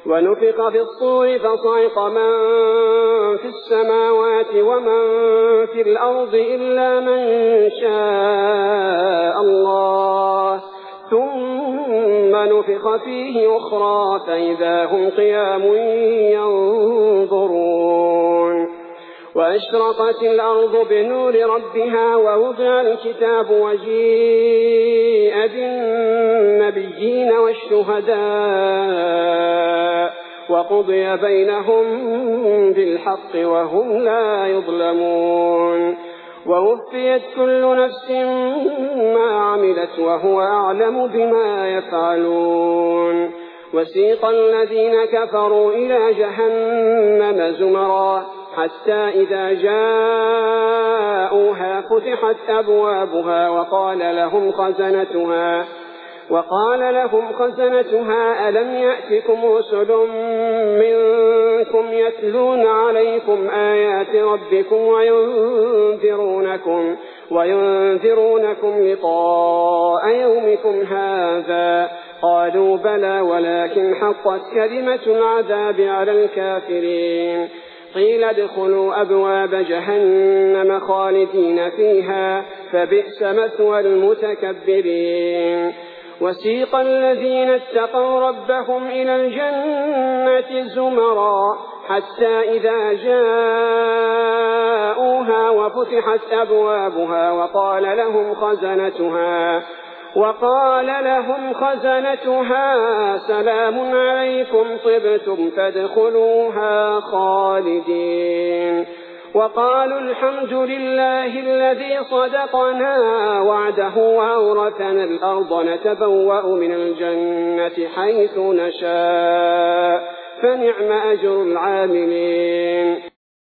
ونفخ في الصور فصعق من في السماوات ومن في الأرض إلا من شاء الله ثم نفخ فيه أخرى فإذا هم قيام ينظرون وأشرقت الأرض بنور ربها ووضع الكتاب وجيء بالنبيين والشهداء وقضي بينهم بالحق وهم لا يظلمون ووفيت كل نفس ما عملت وهو أعلم بما يفعلون وسيق الذين كفروا إلى جهنم زمرا حتى إذا جاءوها فتحت أبوابها وقال لهم خزنتها ألم يأتكم رسل منكم يتلون عليكم آيات ربكم وينذرونكم لقاء يومكم هذا قالوا بلى ولكن حقت كلمة العذاب على الكافرين قيل ادخلوا أبواب جهنم خالدين فيها فبئس مثوى المتكبرين وسيق الذين اتقوا ربهم إلى الجنة زمرا حتى إذا جاءوها وفتحت أبوابها وقال لهم خزنتها سلام عليكم طبتم فادخلوها خالدين وقالوا الحمد لله الذي صدقنا وعده وأورثنا الأرض نتبوأ من الجنة حيث نشاء فنعم أجر العاملين